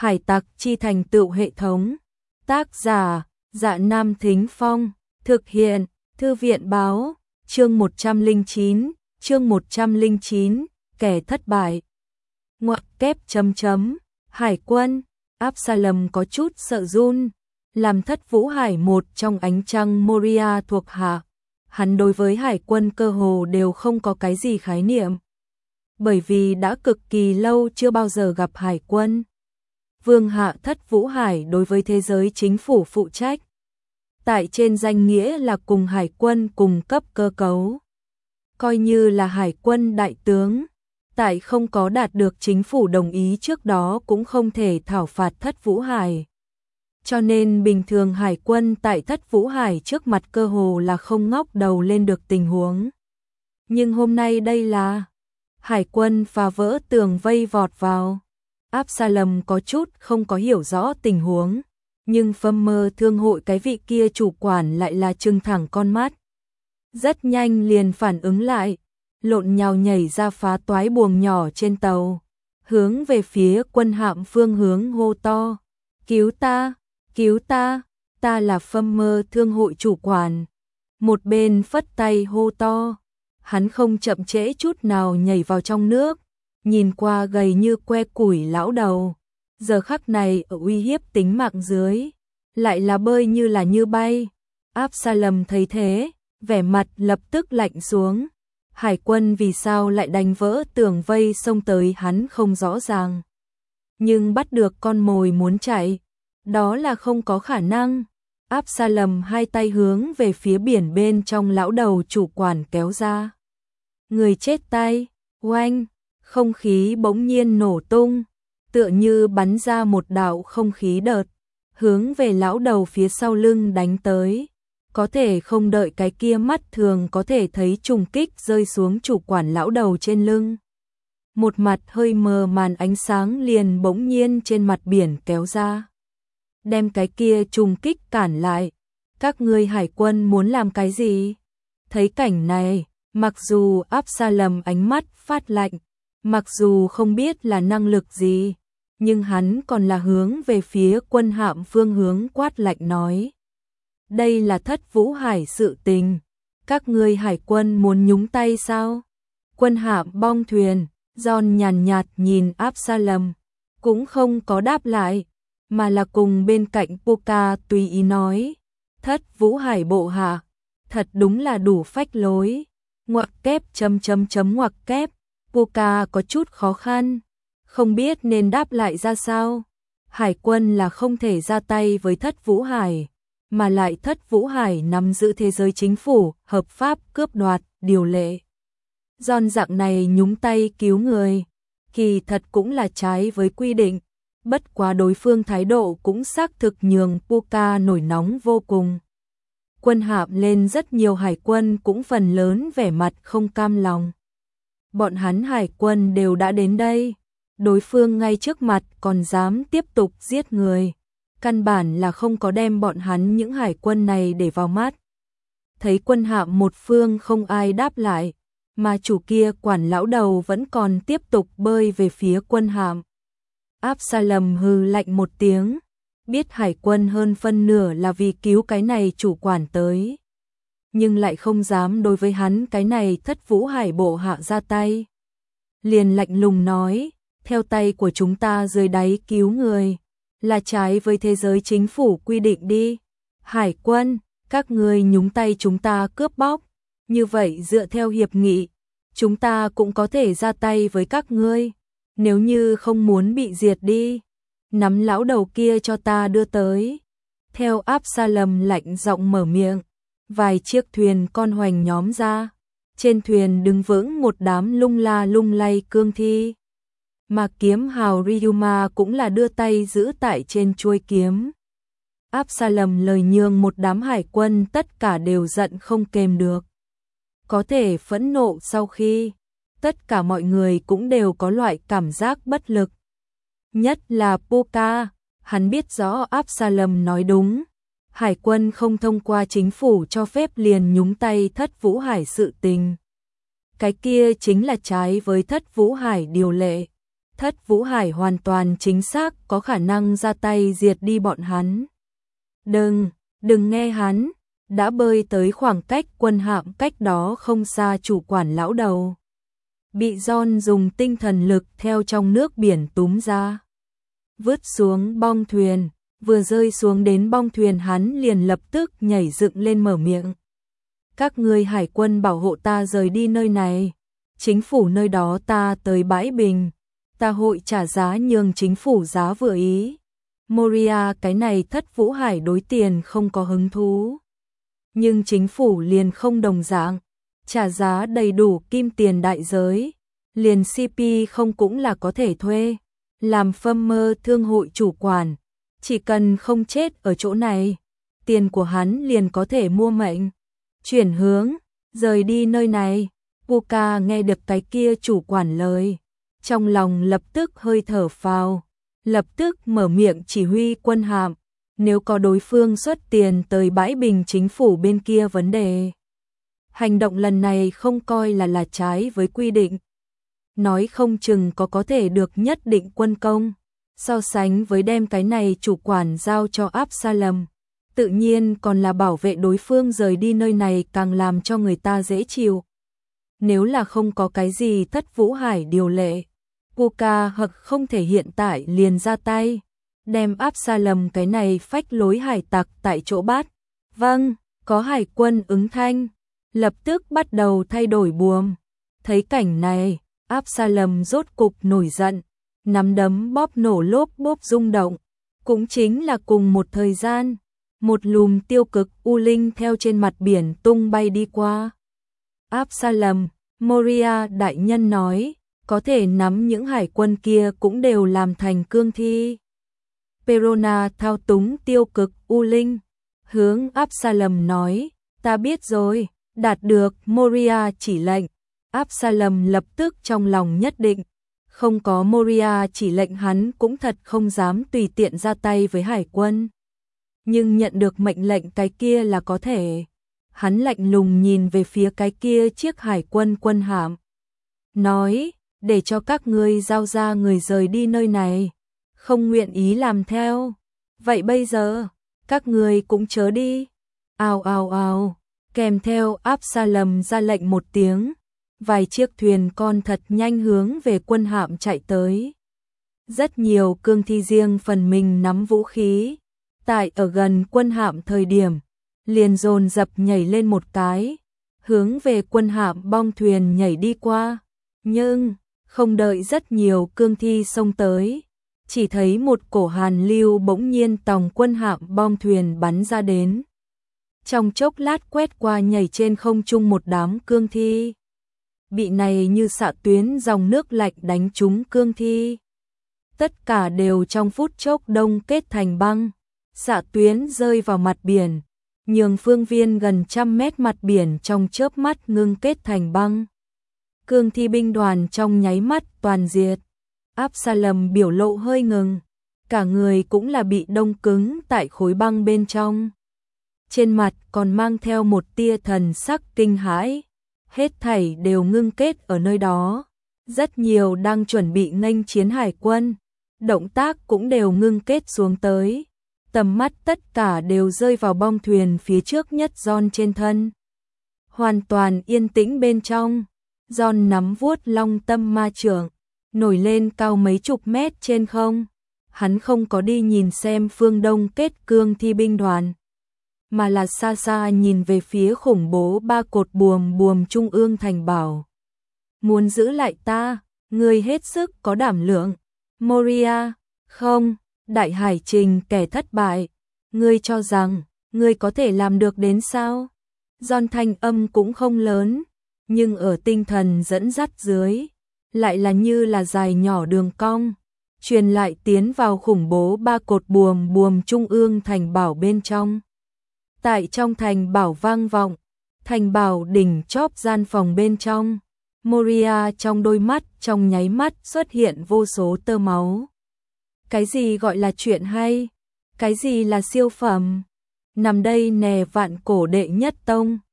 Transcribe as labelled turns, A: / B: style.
A: Hải tặc chi thành tựu hệ thống. Tác giả: Dạ Nam Thính Phong. Thực hiện: Thư viện báo. Chương 109, kẻ thất bại. Ngoặc kép chấm chấm. Hải quân. Absalom có chút sợ run. Làm Thất Vũ Hải một trong ánh trăng Moria thuộc hạ, hắn đối với hải quân cơ hồ đều không có cái gì khái niệm. Bởi vì đã cực kỳ lâu chưa bao giờ gặp hải quân. Vương hạ Thất Vũ Hải đối với thế giới chính phủ phụ trách. Tại trên danh nghĩa là cùng hải quân cùng cấp cơ cấu. Coi như là hải quân đại tướng. Tại không có đạt được chính phủ đồng ý trước đó cũng không thể thảo phạt Thất Vũ Hải. Cho nên bình thường hải quân tại Thất Vũ Hải trước mặt cơ hồ là không ngóc đầu lên được tình huống. Nhưng hôm nay đây là hải quân phá vỡ tường vây vọt vào. Absalom có chút không có hiểu rõ tình huống, nhưng Phâm Mơ Thương hội cái vị kia chủ quản lại là trừng thẳng con mắt. Rất nhanh liền phản ứng lại, lộn nhào nhảy ra phá toái buồng nhỏ trên tàu, hướng về phía quân hạm phương hướng hô to: "Cứu ta, cứu ta, ta là Phâm Mơ Thương hội chủ quản." Một bên phất tay hô to, hắn không chậm trễ chút nào nhảy vào trong nước, nhìn qua gầy như que củi lão đầu, giờ khắc này ở uy hiếp tính mạng dưới, lại là bơi như là như bay. Absalom thấy thế, vẻ mặt lập tức lạnh xuống. Hải quân vì sao lại đánh vỡ tường vây xông tới hắn không rõ ràng. Nhưng bắt được con mồi muốn chạy, đó là không có khả năng. Absalom hai tay hướng về phía biển bên trong lão đầu chủ quản kéo ra. Người chết tay, oanh, không khí bỗng nhiên nổ tung, tựa như bắn ra một đạo không khí đợt, hướng về lão đầu phía sau lưng đánh tới. Có thể không đợi cái kia mắt thường có thể thấy trùng kích rơi xuống chủ quản lão đầu trên lưng. Một mặt hơi mờ màn ánh sáng liền bỗng nhiên trên mặt biển kéo ra, đem cái kia trùng kích cản lại. Các ngươi hải quân muốn làm cái gì? Thấy cảnh này, mặc dù Absalom ánh mắt phát lạnh, mặc dù không biết là năng lực gì, nhưng hắn còn là hướng về phía quân hạm phương hướng quát lạnh nói: "Đây là Thất Vũ Hải sự tình, các ngươi hải quân muốn nhúng tay sao?" Quân hạm bong thuyền, John nhàn nhạt nhìn Absalom, cũng không có đáp lại, mà là cùng bên cạnh Puka tùy ý nói: "Thất Vũ Hải bộ hạ, thật đúng là đủ phách lối." Ngoặc kép chấm chấm chấm ngoặc kép. Puka có chút khó khăn, không biết nên đáp lại ra sao. Hải quân là không thể ra tay với Thất Vũ Hải, mà lại Thất Vũ Hải nắm giữ thế giới chính phủ, hợp pháp cướp đoạt, điều lệ. Giòn dạng này nhúng tay cứu người, kỳ thật cũng là trái với quy định. Bất quá đối phương thái độ cũng xác thực nhường Puka nổi nóng vô cùng. Quân hạm lên rất nhiều hải quân cũng phần lớn vẻ mặt không cam lòng. Bọn hắn hải quân đều đã đến đây, đối phương ngay trước mặt còn dám tiếp tục giết người. Căn bản là không có đem bọn hắn những hải quân này để vào mắt. Thấy quân hạm một phương không ai đáp lại, mà chủ kia quản lão đầu vẫn còn tiếp tục bơi về phía quân hạm. Absalom hừ lạnh một tiếng, biết hải quân hơn phân nửa là vì cứu cái này chủ quản tới, nhưng lại không dám đối với hắn cái này Thất Vũ Hải bộ hạ ra tay. Liền lạnh lùng nói: "Theo tay của chúng ta dưới đáy cứu người, là trái với thế giới chính phủ quy định đi. Hải quân, các ngươi nhúng tay chúng ta cướp bóc, như vậy dựa theo hiệp nghị, chúng ta cũng có thể ra tay với các ngươi. Nếu như không muốn bị diệt đi, nắm lão đầu kia cho ta đưa tới." Theo Absalom lạnh giọng mở miệng, vài chiếc thuyền con hoành nhóm ra. Trên thuyền đứng vững một đám lung la lung lay cương thi. Mà kiếm hào Ryuma cũng là đưa tay giữ tại trên chuôi kiếm. Absalom lời nhường một đám hải quân tất cả đều giận không kềm được. Có thể phẫn nộ sau khi, tất cả mọi người cũng đều có loại cảm giác bất lực. Nhất là Puka, hắn biết rõ Absalom nói đúng. Hải quân không thông qua chính phủ cho phép liền nhúng tay Thất Vũ Hải sự tình. Cái kia chính là trái với Thất Vũ Hải điều lệ. Thất Vũ Hải hoàn toàn chính xác có khả năng ra tay diệt đi bọn hắn. Đừng nghe hắn, đã bơi tới khoảng cách quân hạm cách đó không xa chủ quản lão đầu. Bị John dùng tinh thần lực theo trong nước biển túm ra. Vứt xuống bong thuyền, vừa rơi xuống đến bong thuyền hắn liền lập tức nhảy dựng lên mở miệng. Các ngươi hải quân bảo hộ ta rời đi nơi này. Chính phủ nơi đó ta tới bãi bình. Ta hội trả giá nhường chính phủ giá vừa ý. Moria cái này Thất Vũ Hải đối tiền không có hứng thú. Nhưng chính phủ liền không đồng dạng. Trả giá đầy đủ kim tiền đại giới. Liền CP không cũng là có thể thuê. Làm phâm mơ thương hội chủ quản. Chỉ cần không chết ở chỗ này. Tiền của hắn liền có thể mua mệnh. Chuyển hướng, rời đi nơi này. Puka nghe được cái kia chủ quản lời. Trong lòng lập tức hơi thở phào. Lập tức mở miệng chỉ huy quân hạm. Nếu có đối phương xuất tiền tới bãi bình chính phủ bên kia vấn đề. Hành động lần này không coi là trái với quy định. Nói không chừng có thể được nhất định quân công. So sánh với đem cái này chủ quản giao cho Absalom. Tự nhiên còn là bảo vệ đối phương rời đi nơi này càng làm cho người ta dễ chịu. Nếu là không có cái gì Thất Vũ Hải điều lệ. Puka hoặc không thể hiện tại liền ra tay. Đem Absalom cái này phách lối hải tặc tại chỗ bắt. Vâng, có hải quân ứng thanh. Lập tức bắt đầu thay đổi buồm. Thấy cảnh này, Absalom rốt cục nổi giận. Nắm đấm bóp nổ lốp bốp rung động. Cũng chính là cùng một thời gian. Một lùm tiêu cực u linh theo trên mặt biển tung bay đi qua. Absalom, Moria đại nhân nói, có thể nắm những hải quân kia cũng đều làm thành cương thi. Perona thao túng tiêu cực u linh, hướng Absalom nói, ta biết rồi, đạt được Moria chỉ lệnh. Absalom lập tức trong lòng nhất định, không có Moria chỉ lệnh hắn cũng thật không dám tùy tiện ra tay với hải quân. Nhưng nhận được mệnh lệnh cái kia là có thể. Hắn lạnh lùng nhìn về phía cái kia chiếc hải quân quân hạm. Nói, để cho các ngươi giao ra người rời đi nơi này. Không nguyện ý làm theo. Vậy bây giờ, các ngươi cũng chớ đi. Ào ào ào, kèm theo Absalom ra lệnh một tiếng. Vài chiếc thuyền con thật nhanh hướng về quân hạm chạy tới. Rất nhiều cương thi riêng phần mình nắm vũ khí. Tại ở gần quân hạm thời điểm, liền dồn dập nhảy lên một cái, hướng về quân hạm bong thuyền nhảy đi qua. Nhưng, không đợi rất nhiều cương thi xông tới, chỉ thấy một cổ hàn lưu bỗng nhiên tòng quân hạm bong thuyền bắn ra đến. Trong chốc lát quét qua nhảy trên không trung một đám cương thi. Bị này như xạ tuyến dòng nước lạnh đánh trúng cương thi. Tất cả đều trong phút chốc đông kết thành băng. Xạ tuyến rơi vào mặt biển, nhường phương viên gần 100 mét mặt biển trong chớp mắt ngưng kết thành băng. Cương thi binh đoàn trong nháy mắt toàn diệt. Absalom biểu lộ hơi ngừng, cả người cũng là bị đông cứng tại khối băng bên trong. Trên mặt còn mang theo một tia thần sắc kinh hãi, hết thảy đều ngưng kết ở nơi đó. Rất nhiều đang chuẩn bị nghênh chiến hải quân, động tác cũng đều ngưng kết xuống tới. Tầm mắt tất cả đều rơi vào bong thuyền phía trước nhất John trên thân. Hoàn toàn yên tĩnh bên trong. John nắm vuốt long tâm ma chưởng, nổi lên cao mấy chục mét trên không. Hắn không có đi nhìn xem phương đông kết cương thi binh đoàn, mà là xa xa nhìn về phía khủng bố ba cột buồm trung ương thành bảo. Muốn giữ lại ta, ngươi hết sức có đảm lượng. Moria, không. Đại hải trình kẻ thất bại, ngươi cho rằng, ngươi có thể làm được đến sao? John thanh âm cũng không lớn, nhưng ở tinh thần dẫn dắt dưới, lại là như là dài nhỏ đường cong, truyền lại tiến vào khủng bố ba cột buồm trung ương thành bảo bên trong. Tại trong thành bảo vang vọng, thành bảo đỉnh chóp gian phòng bên trong, Moria trong đôi mắt trong nháy mắt xuất hiện vô số tơ máu. Cái gì gọi là chuyện hay? Cái gì là siêu phẩm? Nằm đây nè vạn cổ đệ nhất tông,